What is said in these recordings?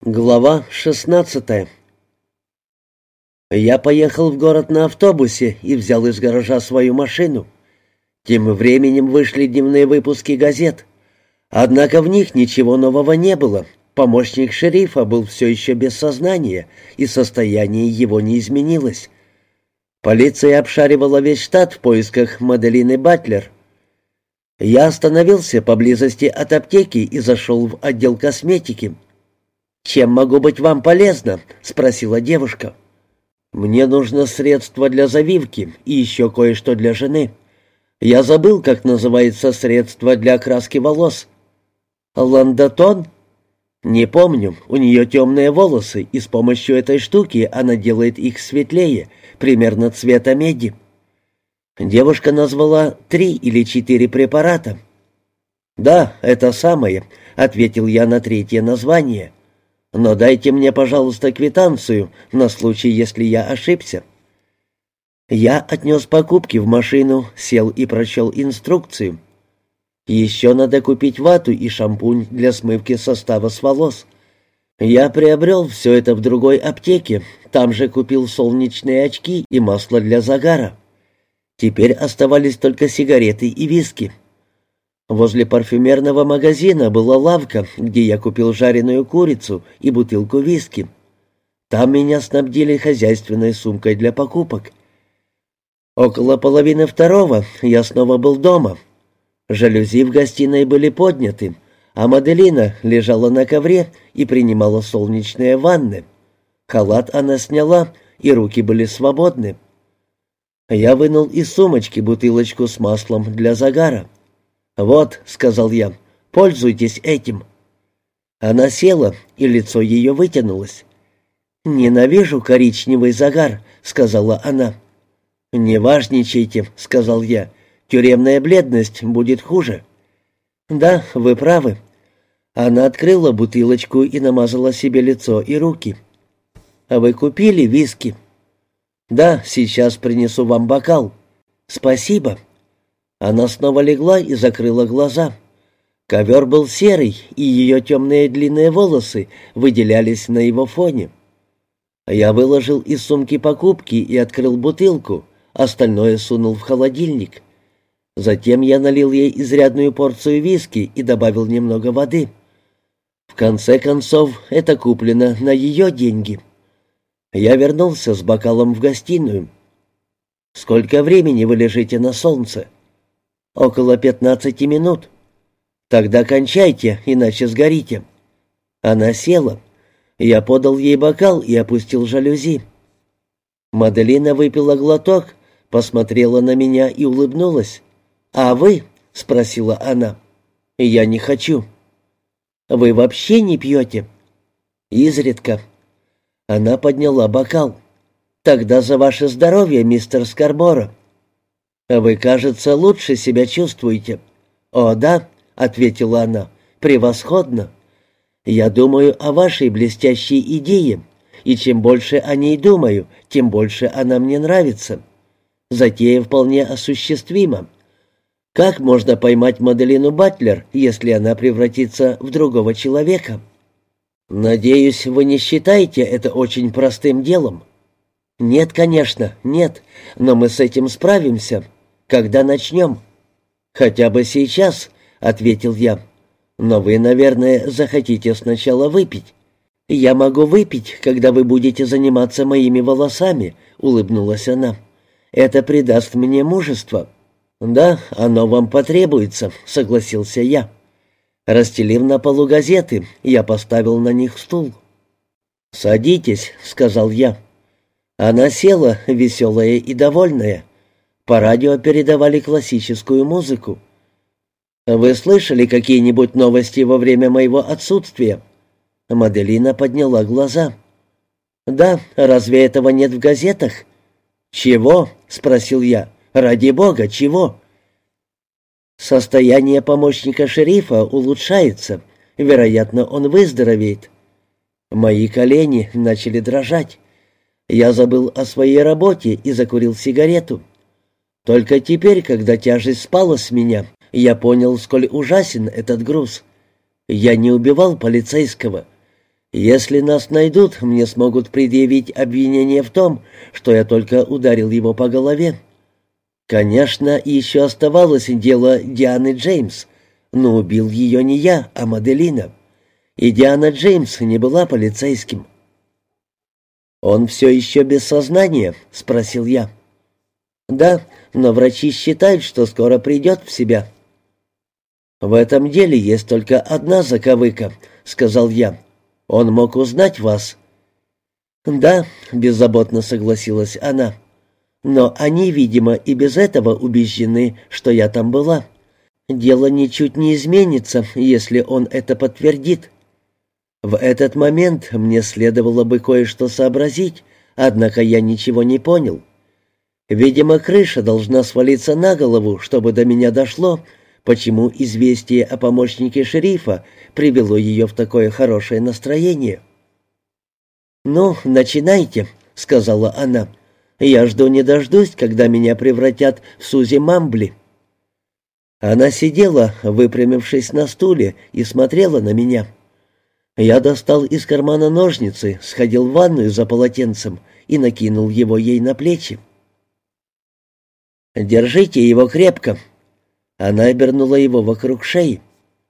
Глава 16. Я поехал в город на автобусе и взял из гаража свою машину. Тем временем вышли дневные выпуски газет. Однако в них ничего нового не было. Помощник шерифа был все еще без сознания, и состояние его не изменилось. Полиция обшаривала весь штат в поисках Маделины Батлер. Я остановился поблизости от аптеки и зашел в отдел косметики. «Чем могу быть вам полезна?» — спросила девушка. «Мне нужно средство для завивки и еще кое-что для жены. Я забыл, как называется средство для окраски волос». «Ландотон?» «Не помню. У нее темные волосы, и с помощью этой штуки она делает их светлее, примерно цвета меди». Девушка назвала 3 или 4 препарата. «Да, это самое», — ответил я на третье название. «Но дайте мне, пожалуйста, квитанцию на случай, если я ошибся». Я отнес покупки в машину, сел и прочел инструкцию. Еще надо купить вату и шампунь для смывки состава с волос. Я приобрел все это в другой аптеке, там же купил солнечные очки и масло для загара. Теперь оставались только сигареты и виски. Возле парфюмерного магазина была лавка, где я купил жареную курицу и бутылку виски. Там меня снабдили хозяйственной сумкой для покупок. Около 1:30 я снова был дома. Жалюзи в гостиной были подняты, а Маделина лежала на ковре и принимала солнечные ванны. Халат она сняла, и руки были свободны. Я вынул из сумочки бутылочку с маслом для загара. «Вот», — сказал я, — «пользуйтесь этим». Она села, и лицо ее вытянулось. «Ненавижу коричневый загар», — сказала она. «Не важничайте», — сказал я, — «тюремная бледность будет хуже». «Да, вы правы». Она открыла бутылочку и намазала себе лицо и руки. «А вы купили виски?» «Да, сейчас принесу вам бокал». «Спасибо». Она снова легла и закрыла глаза. Ковер был серый, и ее темные длинные волосы выделялись на его фоне. Я выложил из сумки покупки и открыл бутылку, остальное сунул в холодильник. Затем я налил ей изрядную порцию виски и добавил немного воды. В конце концов, это куплено на ее деньги. Я вернулся с бокалом в гостиную. «Сколько времени вы лежите на солнце?» «Около 15 минут». «Тогда кончайте, иначе сгорите». Она села. Я подал ей бокал и опустил жалюзи. Маделина выпила глоток, посмотрела на меня и улыбнулась. «А вы?» — спросила она. «Я не хочу». «Вы вообще не пьете?» «Изредка». Она подняла бокал. «Тогда за ваше здоровье, мистер Скарборо». «Вы, кажется, лучше себя чувствуете». «О, да», — ответила она, — «превосходно. Я думаю о вашей блестящей идее, и чем больше о ней думаю, тем больше она мне нравится. Затея вполне осуществима. Как можно поймать Маделину Батлер, если она превратится в другого человека?» «Надеюсь, вы не считаете это очень простым делом?» «Нет, конечно, нет, но мы с этим справимся. Когда начнем?» «Хотя бы сейчас», — ответил я. «Но вы, наверное, захотите сначала выпить». «Я могу выпить, когда вы будете заниматься моими волосами», — улыбнулась она. «Это придаст мне мужество». «Да, оно вам потребуется», — согласился я. Расстелив на полу газеты, я поставил на них стул. «Садитесь», — сказал я. Она села, веселая и довольная. По радио передавали классическую музыку. «Вы слышали какие-нибудь новости во время моего отсутствия?» Маделина подняла глаза. «Да, разве этого нет в газетах?» «Чего?» — спросил я. «Ради бога, чего?» «Состояние помощника шерифа улучшается. Вероятно, он выздоровеет». Мои колени начали дрожать. Я забыл о своей работе и закурил сигарету. Только теперь, когда тяжесть спала с меня, я понял, сколь ужасен этот груз. Я не убивал полицейского. Если нас найдут, мне смогут предъявить обвинение в том, что я только ударил его по голове. Конечно, еще оставалось дело Дианы Джеймс, но убил ее не я, а Маделина. И Диана Джеймс не была полицейским. «Он все еще без сознания?» — спросил я. «Да, но врачи считают, что скоро придет в себя». «В этом деле есть только одна заковыка», — сказал я. «Он мог узнать вас». «Да», — беззаботно согласилась она. «Но они, видимо, и без этого убеждены, что я там была. Дело ничуть не изменится, если он это подтвердит». В этот момент мне следовало бы кое-что сообразить, однако я ничего не понял. Видимо, крыша должна свалиться на голову, чтобы до меня дошло, почему известие о помощнике шерифа привело ее в такое хорошее настроение. «Ну, начинайте», — сказала она. «Я жду не дождусь, когда меня превратят в Сузи Мамбли». Она сидела, выпрямившись на стуле, и смотрела на меня. Я достал из кармана ножницы, сходил в ванную за полотенцем и накинул его ей на плечи. «Держите его крепко». Она обернула его вокруг шеи.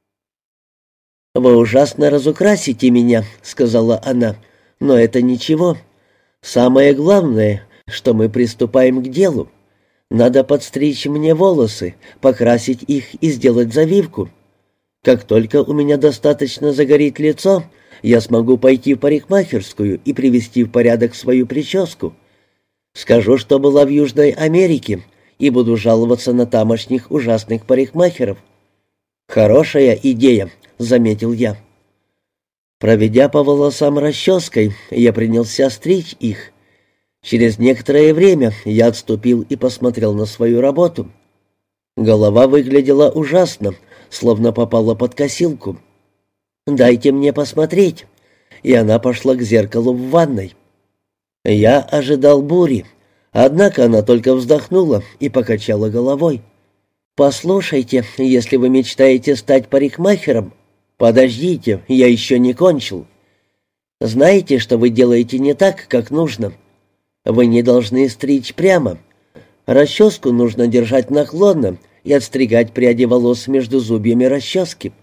«Вы ужасно разукрасите меня», — сказала она, — «но это ничего. Самое главное, что мы приступаем к делу. Надо подстричь мне волосы, покрасить их и сделать завивку. Как только у меня достаточно загорит лицо, я смогу пойти в парикмахерскую и привести в порядок свою прическу. Скажу, что была в Южной Америке, и буду жаловаться на тамошних ужасных парикмахеров». «Хорошая идея», — заметил я. Проведя по волосам расческой, я принялся стричь их. Через некоторое время я отступил и посмотрел на свою работу. Голова выглядела ужасно, словно попала под косилку. «Дайте мне посмотреть». И она пошла к зеркалу в ванной. Я ожидал бури, однако она только вздохнула и покачала головой. «Послушайте, если вы мечтаете стать парикмахером...» «Подождите, я еще не кончил. Знаете, что вы делаете не так, как нужно? Вы не должны стричь прямо. Расческу нужно держать наклонно и отстригать пряди волос между зубьями расчески».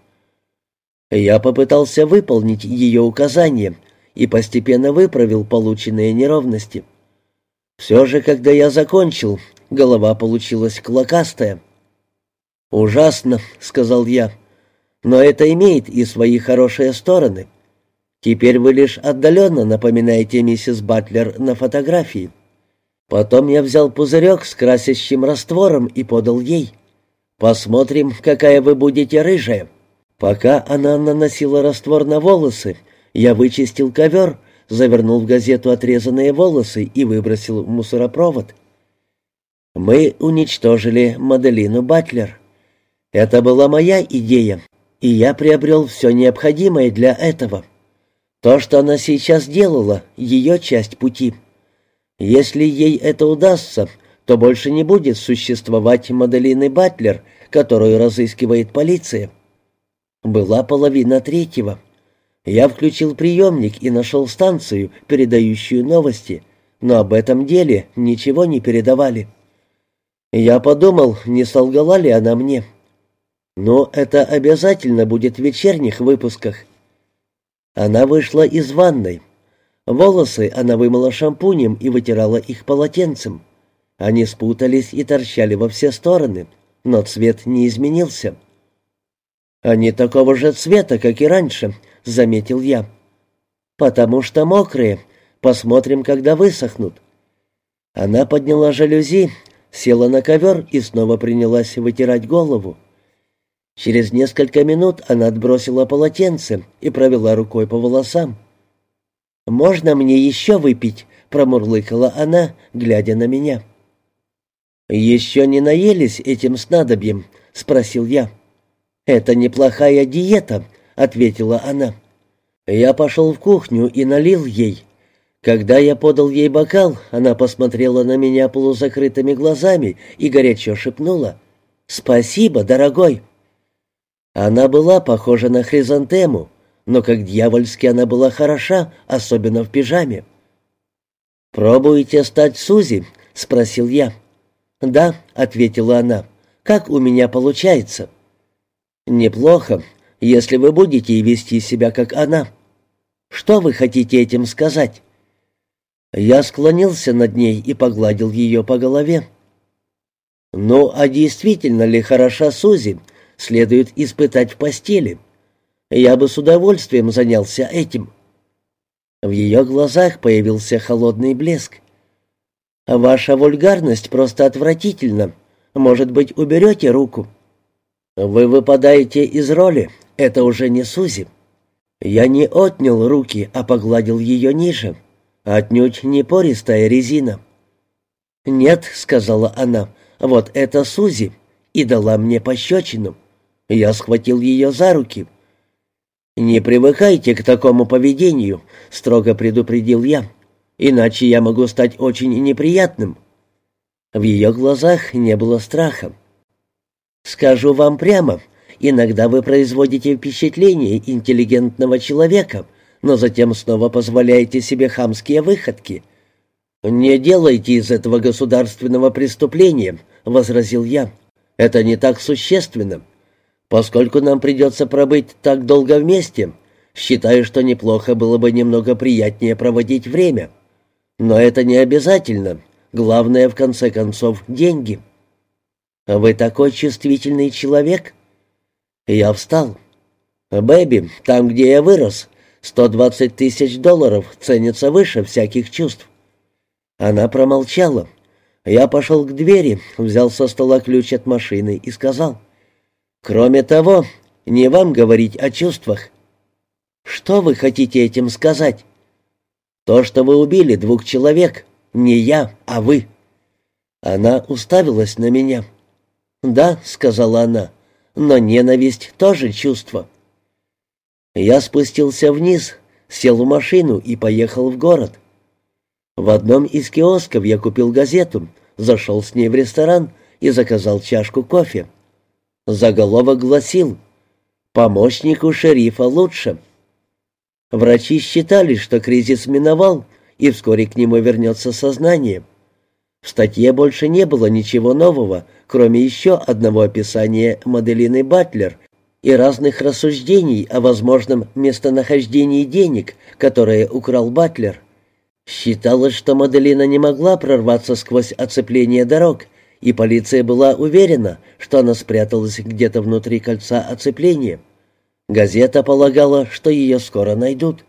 Я попытался выполнить ее указания и постепенно выправил полученные неровности. Все же, когда я закончил, голова получилась клокастая. «Ужасно», — сказал я, — «но это имеет и свои хорошие стороны. Теперь вы лишь отдаленно напоминаете миссис Батлер на фотографии». Потом я взял пузырек с красящим раствором и подал ей. «Посмотрим, какая вы будете рыжая». Пока она наносила раствор на волосы, я вычистил ковер, завернул в газету отрезанные волосы и выбросил в мусоропровод. Мы уничтожили Маделину Батлер. Это была моя идея, и я приобрел все необходимое для этого. То, что она сейчас делала, ее часть пути. Если ей это удастся, то больше не будет существовать Маделины Батлер, которую разыскивает полиция. Была 2:30. Я включил приемник и нашел станцию, передающую новости, но об этом деле ничего не передавали. Я подумал, не солгала ли она мне. Но это обязательно будет в вечерних выпусках. Она вышла из ванной. Волосы она вымыла шампунем и вытирала их полотенцем. Они спутались и торчали во все стороны, но цвет не изменился. «Они такого же цвета, как и раньше», — заметил я. «Потому что мокрые. Посмотрим, когда высохнут». Она подняла жалюзи, села на ковер и снова принялась вытирать голову. Через несколько минут она отбросила полотенце и провела рукой по волосам. «Можно мне еще выпить?» — промурлыкала она, глядя на меня. «Еще не наелись этим снадобьем?» — спросил я. «Это неплохая диета», — ответила она. Я пошел в кухню и налил ей. Когда я подал ей бокал, она посмотрела на меня полузакрытыми глазами и горячо шепнула: «Спасибо, дорогой». Она была похожа на хризантему, но как дьявольски она была хороша, особенно в пижаме. «Пробуете стать Сузи?» — спросил я. «Да», — ответила она. «Как у меня получается?» «Неплохо, если вы будете вести себя как она. Что вы хотите этим сказать?» Я склонился над ней и погладил ее по голове. «Ну, а действительно ли хороша Сузи, следует испытать в постели? Я бы с удовольствием занялся этим». В ее глазах появился холодный блеск. «Ваша вульгарность просто отвратительна. Может быть, уберете руку?» «Вы выпадаете из роли. Это уже не Сузи». Я не отнял руки, а погладил ее ниже. Отнюдь не пористая резина. «Нет», — сказала она, — «вот это Сузи», и дала мне пощечину. Я схватил ее за руки. «Не привыкайте к такому поведению», — строго предупредил я, «иначе я могу стать очень неприятным». В ее глазах не было страха. «Скажу вам прямо, иногда вы производите впечатление интеллигентного человека, но затем снова позволяете себе хамские выходки». «Не делайте из этого государственного преступления», — возразил я. «Это не так существенно. Поскольку нам придется пробыть так долго вместе, считаю, что неплохо было бы немного приятнее проводить время. Но это не обязательно. Главное, в конце концов, деньги». «Вы такой чувствительный человек?» Я встал. «Бэби, там, где я вырос, $120 тысяч ценятся выше всяких чувств». Она промолчала. Я пошел к двери, взял со стола ключ от машины и сказал: «Кроме того, не вам говорить о чувствах». «Что вы хотите этим сказать?» «То, что вы убили 2 человек. Не я, а вы». Она уставилась на меня. «Да», — сказала она, — «но ненависть тоже чувство». Я спустился вниз, сел в машину и поехал в город. В одном из киосков я купил газету, зашел с ней в ресторан и заказал чашку кофе. Заголовок гласил: «Помощнику шерифа лучше». Врачи считали, что кризис миновал, и вскоре к нему вернется сознание. В статье больше не было ничего нового, кроме еще одного описания Маделины Батлер и разных рассуждений о возможном местонахождении денег, которые украл Батлер. Считалось, что Маделина не могла прорваться сквозь оцепление дорог, и полиция была уверена, что она спряталась где-то внутри кольца оцепления. Газета полагала, что ее скоро найдут.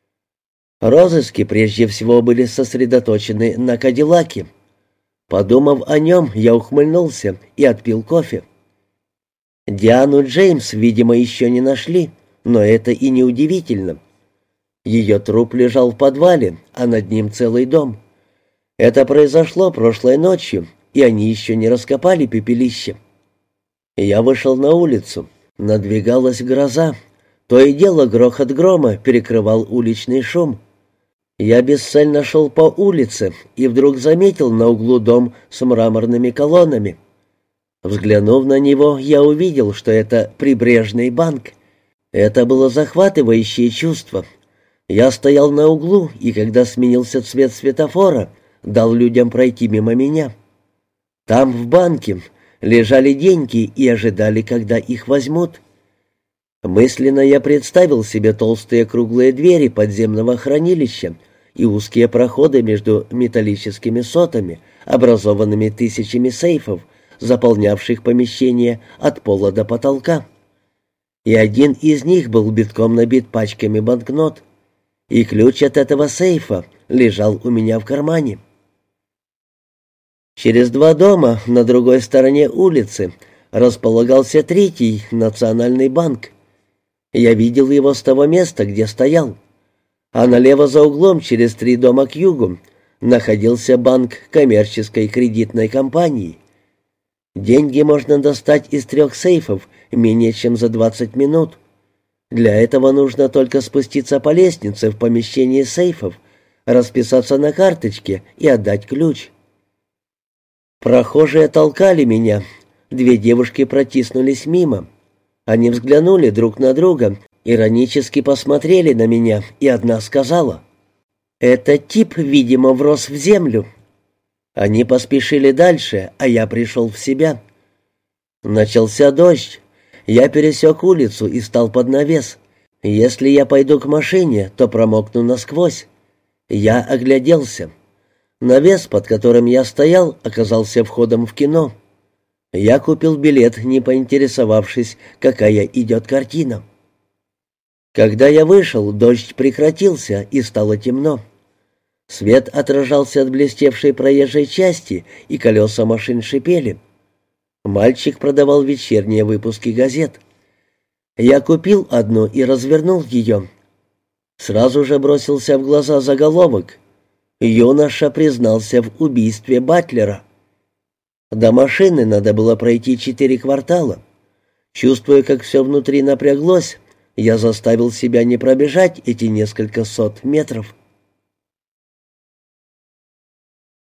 Розыски прежде всего были сосредоточены на Кадиллаке. Подумав о нем, я ухмыльнулся и отпил кофе. Диану Джеймс, видимо, еще не нашли, но это и не удивительно. Ее труп лежал в подвале, а над ним целый дом. Это произошло прошлой ночью, и они еще не раскопали пепелище. Я вышел на улицу. Надвигалась гроза. То и дело грохот грома перекрывал уличный шум. Я бесцельно шел по улице и вдруг заметил на углу дом с мраморными колоннами. Взглянув на него, я увидел, что это прибрежный банк. Это было захватывающее чувство. Я стоял на углу, и когда сменился цвет светофора, дал людям пройти мимо меня. Там, в банке, лежали деньги и ожидали, когда их возьмут. Мысленно я представил себе толстые круглые двери подземного хранилища и узкие проходы между металлическими сотами, образованными тысячами сейфов, заполнявших помещение от пола до потолка. И один из них был битком набит пачками банкнот, и ключ от этого сейфа лежал у меня в кармане. Через 2 дома на другой стороне улицы располагался третий национальный банк. Я видел его с того места, где стоял. А налево за углом, через 3 дома к югу, находился банк коммерческой кредитной компании. Деньги можно достать из 3 сейфов менее чем за 20 минут. Для этого нужно только спуститься по лестнице в помещении сейфов, расписаться на карточке и отдать ключ. Прохожие толкали меня. 2 девушки протиснулись мимо. Они взглянули друг на друга иронически посмотрели на меня, и одна сказала: «Этот тип, видимо, врос в землю». Они поспешили дальше, а я пришел в себя. Начался дождь. Я пересек улицу и стал под навес. Если я пойду к машине, то промокну насквозь. Я огляделся. Навес, под которым я стоял, оказался входом в кино. Я купил билет, не поинтересовавшись, какая идет картина. Когда я вышел, дождь прекратился и стало темно. Свет отражался от блестевшей проезжей части, и колеса машин шипели. Мальчик продавал вечерние выпуски газет. Я купил одну и развернул ее. Сразу же бросился в глаза заголовок: «Юноша признался в убийстве Батлера». До машины надо было пройти 4 квартала. Чувствуя, как все внутри напряглось, я заставил себя не пробежать эти несколько сот метров.